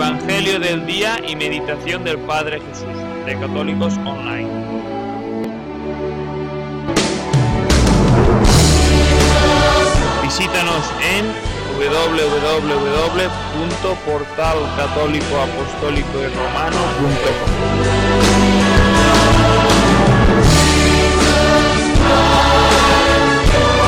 Evangelio del día y meditación del Padre Jesús, de Católicos Online. Visítanos en www.portalcatólicoapostólicoyromano.com.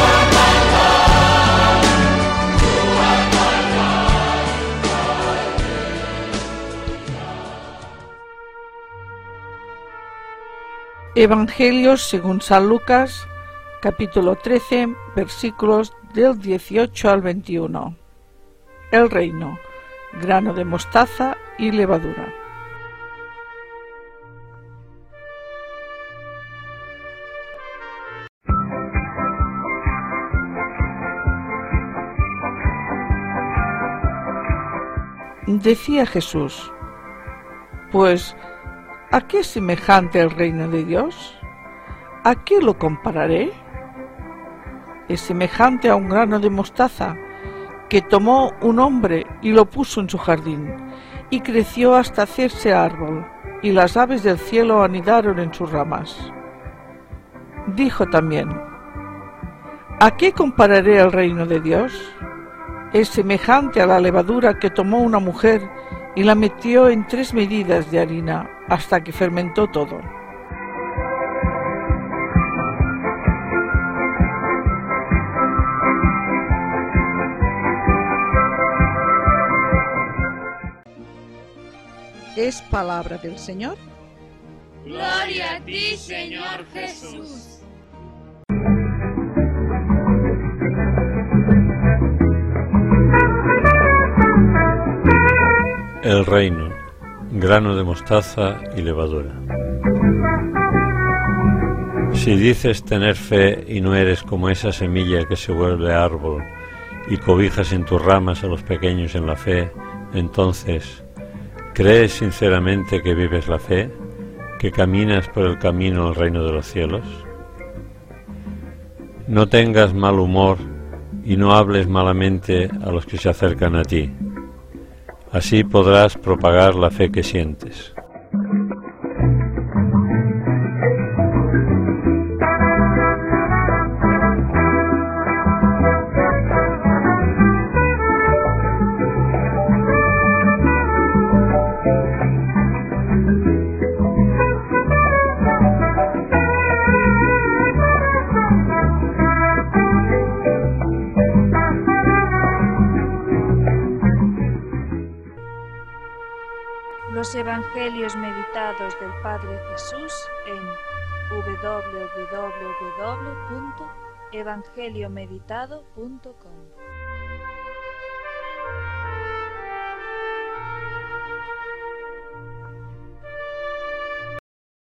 Evangelio según San Lucas, capítulo 13, versículos del 18 al 21. El reino, grano de mostaza y levadura. Decía Jesús: pues, ¿a qué es semejante el reino de Dios? ¿A qué lo compararé? Es semejante a un grano de mostaza que tomó un hombre y lo puso en su jardín, y creció hasta hacerse árbol, y las aves del cielo anidaron en sus ramas. Dijo también: ¿a qué compararé el reino de Dios? Es semejante a la levadura que tomó una mujer y la metió en 3 medidas de harina hasta que fermentó todo. Es palabra del Señor. Gloria a ti, Señor Jesús. El reino, grano de mostaza y levadura. Si dices tener fe y no eres como esa semilla que se vuelve árbol y cobijas en tus ramas a los pequeños en la fe, entonces, ¿crees sinceramente que vives la fe, que caminas por el camino al reino de los cielos? No tengas mal humor y no hables malamente a los que se acercan a ti. Así podrás propagar la fe que sientes. Los Evangelios meditados del Padre Jesús en www.evangeliomeditado.com.